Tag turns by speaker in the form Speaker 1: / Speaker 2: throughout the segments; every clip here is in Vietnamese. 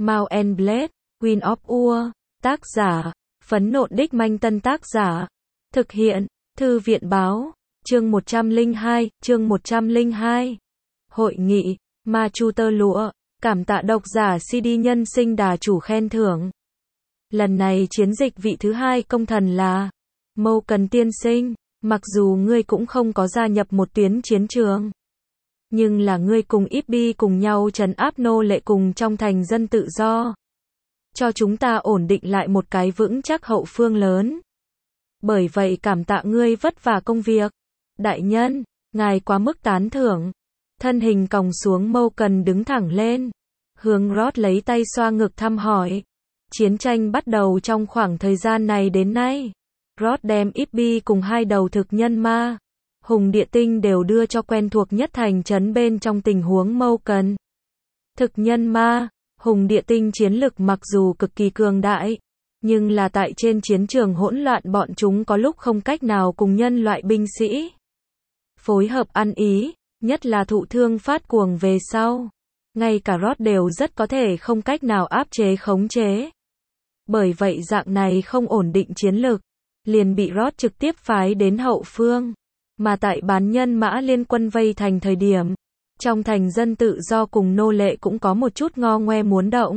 Speaker 1: Mount and Blade, Queen of War, tác giả, Phấn Nộn Đích Manh Tân tác giả, thực hiện, Thư viện báo, chương 102, Hội nghị, Ma Chu Tơ Lụa, cảm tạ độc giả CD nhân sinh đà chủ khen thưởng. Lần này chiến dịch vị thứ hai công thần là Mâu Cần tiên sinh, mặc dù ngươi cũng không có gia nhập một tuyến chiến trường, nhưng là ngươi cùng Ibbi cùng nhau trấn áp nô lệ cùng trong thành dân tự do, cho chúng ta ổn định lại một cái vững chắc hậu phương lớn. Bởi vậy cảm tạ ngươi vất vả công việc. Đại nhân, ngài quá mức tán thưởng. Thân hình còng xuống Mâu Cần đứng thẳng lên, hướng Rod lấy tay xoa ngực thăm hỏi. Chiến tranh bắt đầu trong khoảng thời gian này đến nay. Rod đem Ibbi cùng hai đầu thực nhân ma, Hùng Địa Tinh đều đưa cho quen thuộc nhất thành trấn bên trong tình huống Mâu Cần. Thực nhân ma, Hùng Địa Tinh chiến lực mặc dù cực kỳ cường đại, nhưng là tại trên chiến trường hỗn loạn bọn chúng có lúc không cách nào cùng nhân loại binh sĩ phối hợp ăn ý, nhất là thụ thương phát cuồng về sau. Ngay cả Rod đều rất có thể không cách nào áp chế khống chế. Bởi vậy dạng này không ổn định chiến lực, liền bị Rod trực tiếp phái đến hậu phương. Mà tại bán nhân mã liên quân vây thành thời điểm, trong thành dân tự do cùng nô lệ cũng có một chút ngo ngoe muốn động.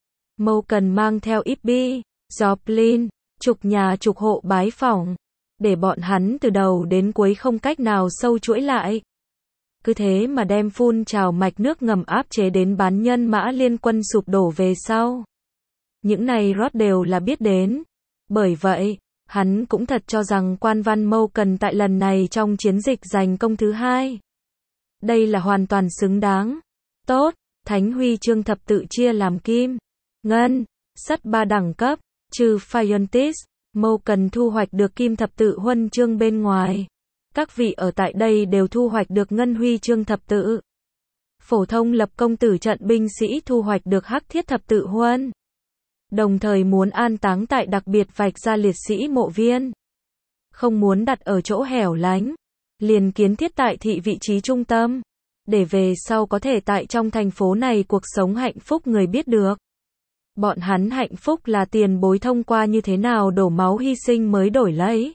Speaker 1: Mâu Cần mang theo Ibbi, Joplin, chục nhà chục hộ bái phỏng, để bọn hắn từ đầu đến cuối không cách nào sâu chuỗi lại. Cứ thế mà đem phun trào mạch nước ngầm áp chế đến bán nhân mã liên quân sụp đổ về sau. Những này Rod đều là biết đến. Bởi vậy, hắn cũng thật cho rằng quan văn Mâu Cần tại lần này trong chiến dịch giành công thứ hai. Đây là hoàn toàn xứng đáng. Tốt, Thánh Huy chương thập tự chia làm kim, ngân, sắt 3 đẳng cấp, trừ Phiontis, Mâu Cần thu hoạch được kim thập tự huân chương bên ngoài. Các vị ở tại đây đều thu hoạch được ngân huy chương thập tự. Phổ thông lập công tử trận binh sĩ thu hoạch được hắc thiết thập tự huân. Đồng thời muốn an táng tại đặc biệt vạch ra liệt sĩ mộ viên. Không muốn đặt ở chỗ hẻo lánh, liền kiến thiết tại thị vị trí trung tâm, để về sau có thể tại trong thành phố này cuộc sống hạnh phúc người biết được. Bọn hắn hạnh phúc là tiền bối thông qua như thế nào đổ máu hy sinh mới đổi lấy.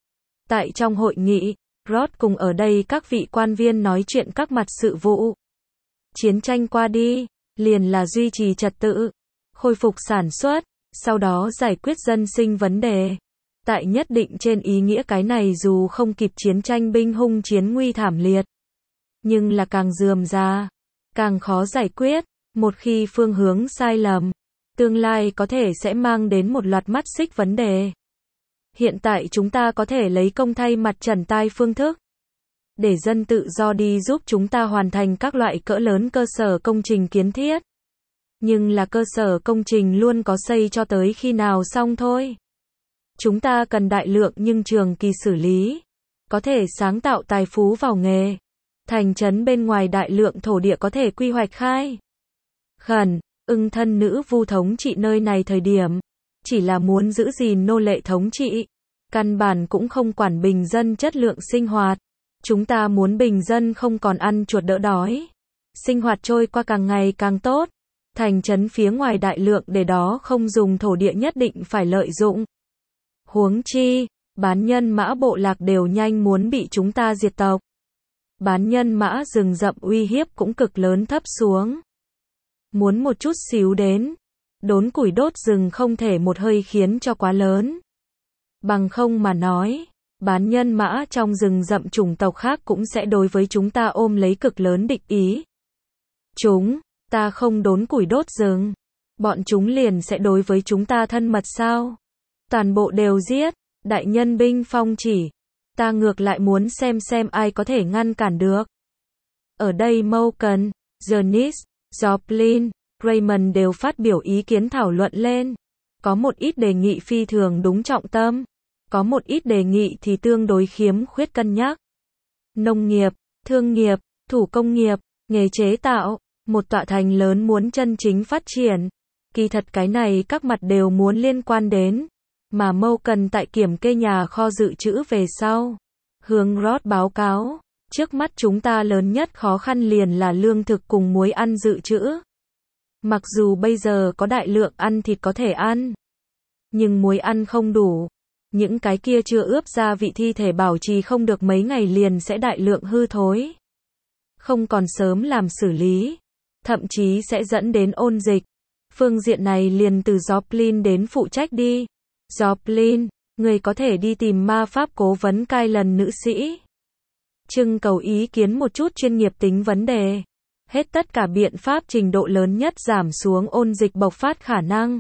Speaker 1: Tại trong hội nghị, Rod cùng ở đây các vị quan viên nói chuyện các mặt sự vụ. Chiến tranh qua đi, liền là duy trì trật tự, khôi phục sản xuất, sau đó giải quyết dân sinh vấn đề. Tại nhất định trên ý nghĩa cái này dù không kịp chiến tranh binh hung chiến nguy thảm liệt, nhưng là càng rườm rà, càng khó giải quyết. Một khi phương hướng sai lầm, tương lai có thể sẽ mang đến một loạt mắt xích vấn đề. Hiện tại chúng ta có thể lấy công thay mặt trần tai phương thức, để dân tự do đi giúp chúng ta hoàn thành các loại cỡ lớn cơ sở công trình kiến thiết. Nhưng là cơ sở công trình luôn có xây cho tới khi nào xong thôi. Chúng ta cần đại lượng nhưng trường kỳ xử lý, có thể sáng tạo tài phú vào nghề. Thành trấn bên ngoài đại lượng thổ địa có thể quy hoạch khai. Khẩn, Ưng thân nữ vu thống trị nơi này thời điểm, chỉ là muốn giữ gìn nô lệ thống trị, căn bản cũng không quản bình dân chất lượng sinh hoạt. Chúng ta muốn bình dân không còn ăn chuột đỡ đói, sinh hoạt trôi qua càng ngày càng tốt. Thành trấn phía ngoài đại lượng để đó không dùng thổ địa nhất định phải lợi dụng. Huống chi, bán nhân mã bộ lạc đều nhanh muốn bị chúng ta diệt tộc. Bán nhân mã rừng rậm uy hiếp cũng cực lớn thấp xuống. Muốn một chút xíu đến, đốn củi đốt rừng không thể một hơi khiến cho quá lớn. Bằng không mà nói, bán nhân mã trong rừng rậm chủng tộc khác cũng sẽ đối với chúng ta ôm lấy cực lớn địch ý. Chúng ta không đốn củi đốt rừng, bọn chúng liền sẽ đối với chúng ta thân mật sao? Toàn bộ đều giết, đại nhân binh phong chỉ, ta ngược lại muốn xem ai có thể ngăn cản được. Ở đây Mâu Cần, Janice, Joplin, Raymond đều phát biểu ý kiến thảo luận lên. Có một ít đề nghị phi thường đúng trọng tâm, có một ít đề nghị thì tương đối khiếm khuyết cân nhắc. Nông nghiệp, thương nghiệp, thủ công nghiệp, nghề chế tạo, một tọa thành lớn muốn chân chính phát triển. Kỳ thật cái này các mặt đều muốn liên quan đến, mà Mâu Cần tại kiểm kê nhà kho dự trữ về sau. Hướng Rod báo cáo, trước mắt chúng ta lớn nhất khó khăn liền là lương thực cùng muối ăn dự trữ. Mặc dù bây giờ có đại lượng ăn thịt có thể ăn, nhưng muối ăn không đủ. Những cái kia chưa ướp gia vị thi thể bảo trì không được mấy ngày liền sẽ đại lượng hư thối. Không còn sớm làm xử lý, thậm chí sẽ dẫn đến ôn dịch. Phương diện này liền từ Joplin đến phụ trách đi. Joplin, người có thể đi tìm ma pháp cố vấn Kylan nữ sĩ. Trưng cầu ý kiến một chút chuyên nghiệp tính vấn đề. Hết tất cả biện pháp trình độ lớn nhất giảm xuống ôn dịch bộc phát khả năng.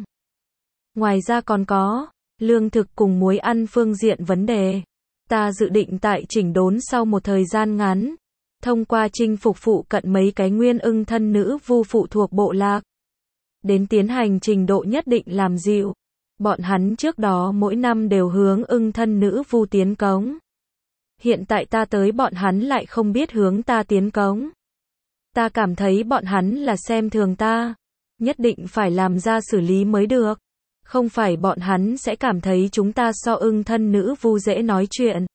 Speaker 1: Ngoài ra còn có lương thực cùng muối ăn phương diện vấn đề. Ta dự định tại chỉnh đốn sau một thời gian ngắn, thông qua chinh phục phụ cận mấy cái nguyên ưng thân nữ vu phụ thuộc bộ lạc, đến tiến hành trình độ nhất định làm dịu. Bọn hắn trước đó mỗi năm đều hướng ưng thân nữ vu tiến cống. Hiện tại ta tới bọn hắn lại không biết hướng ta tiến cống. Ta cảm thấy bọn hắn là xem thường ta. Nhất định phải làm ra xử lý mới được. Không phải bọn hắn sẽ cảm thấy chúng ta so ưng thân nữ vu dễ nói chuyện.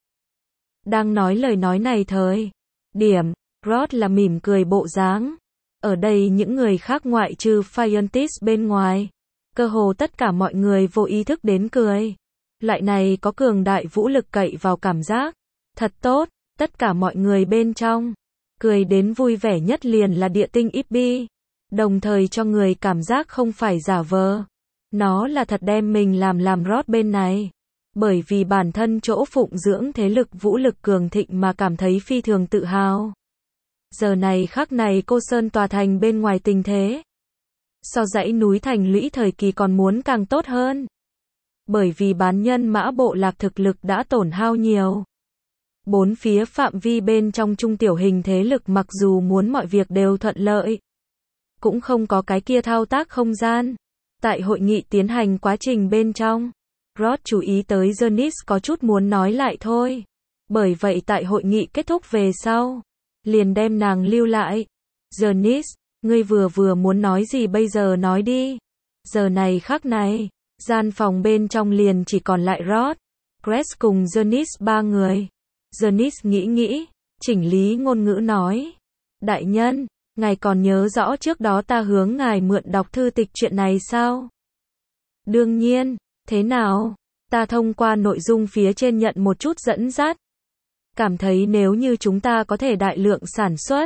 Speaker 1: Đang nói lời nói này thời điểm, Rod là mỉm cười bộ dáng. Ở đây những người khác ngoại trừ Fientis bên ngoài, cơ hồ tất cả mọi người vô ý thức đến cười. Loại này có cường đại vũ lực cậy vào cảm giác. Thật tốt, tất cả mọi người bên trong. Cười đến vui vẻ nhất liền là địa tinh Ibby. Đồng thời cho người cảm giác không phải giả vờ. Nó là thật đem mình làm Rod bên này. Bởi vì bản thân chỗ phụng dưỡng thế lực vũ lực cường thịnh mà cảm thấy phi thường tự hào. Giờ này khắc này cô Sơn tòa thành bên ngoài tình thế. So dãy núi thành lũy thời kỳ còn muốn càng tốt hơn. Bởi vì bán nhân mã bộ lạc thực lực đã tổn hao nhiều. Bốn phía phạm vi bên trong trung tiểu hình thế lực mặc dù muốn mọi việc đều thuận lợi, cũng không có cái kia thao tác không gian. Tại hội nghị tiến hành quá trình bên trong, Rod chú ý tới Janice có chút muốn nói lại thôi. Bởi vậy tại hội nghị kết thúc về sau, liền đem nàng lưu lại. Janice, ngươi vừa muốn nói gì bây giờ nói đi. Giờ này khắc này, gian phòng bên trong liền chỉ còn lại Rod, Cress cùng Janice ba người. Janice nghĩ, chỉnh lý ngôn ngữ nói. Đại nhân, ngài còn nhớ rõ trước đó ta hướng ngài mượn đọc thư tịch chuyện này sao? Đương nhiên, thế nào? Ta thông qua nội dung phía trên nhận một chút dẫn dắt. Cảm thấy nếu như chúng ta có thể đại lượng sản xuất,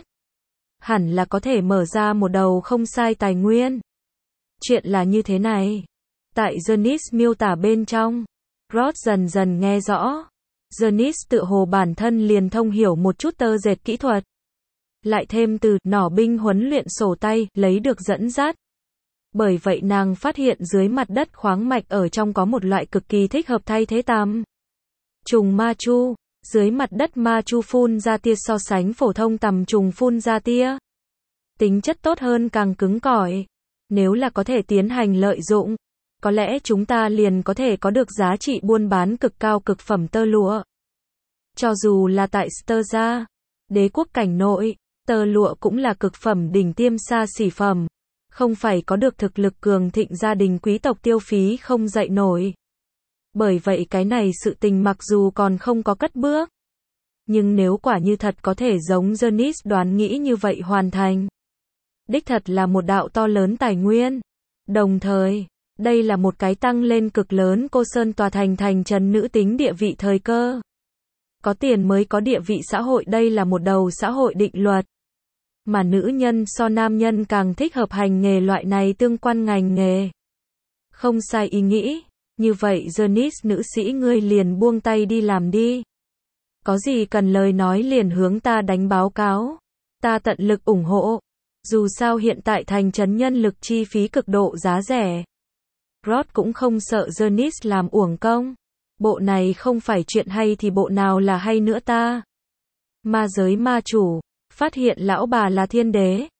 Speaker 1: hẳn là có thể mở ra một đầu không sai tài nguyên. Chuyện là như thế này. Tại Janice miêu tả bên trong, Rod dần dần nghe rõ. Janice tự hồ bản thân liền thông hiểu một chút tơ dệt kỹ thuật. Lại thêm từ nỏ binh huấn luyện sổ tay, lấy được dẫn dắt. Bởi vậy nàng phát hiện dưới mặt đất khoáng mạch ở trong có một loại cực kỳ thích hợp thay thế tằm trùng ma chu. Dưới mặt đất ma chu phun ra tia so sánh phổ thông tằm trùng phun ra tia. Tính chất tốt hơn càng cứng cỏi. Nếu là có thể tiến hành lợi dụng, có lẽ chúng ta liền có thể có được giá trị buôn bán cực cao cực phẩm tơ lụa. Cho dù là tại Sterza, đế quốc cảnh nội, tơ lụa cũng là cực phẩm đỉnh tiêm xa xỉ phẩm. Không phải có được thực lực cường thịnh gia đình quý tộc tiêu phí không dậy nổi. Bởi vậy cái này sự tình mặc dù còn không có cất bước. Nhưng nếu quả như thật có thể giống Janice đoán nghĩ như vậy hoàn thành. Đích thật là một đạo to lớn tài nguyên. Đồng thời, đây là một cái tăng lên cực lớn cô Sơn tòa thành thành trấn nữ tính địa vị thời cơ. Có tiền mới có địa vị xã hội, đây là một đầu xã hội định luật. Mà nữ nhân so nam nhân càng thích hợp hành nghề loại này tương quan ngành nghề. Không sai ý nghĩ. Như vậy Janice nữ sĩ ngươi liền buông tay đi làm đi. Có gì cần lời nói liền hướng ta đánh báo cáo. Ta tận lực ủng hộ. Dù sao hiện tại thành trấn nhân lực chi phí cực độ giá rẻ. Rod cũng không sợ Janice làm uổng công. Bộ này không phải chuyện hay thì bộ nào là hay nữa ta. Ma giới ma chủ, phát hiện lão bà là thiên đế.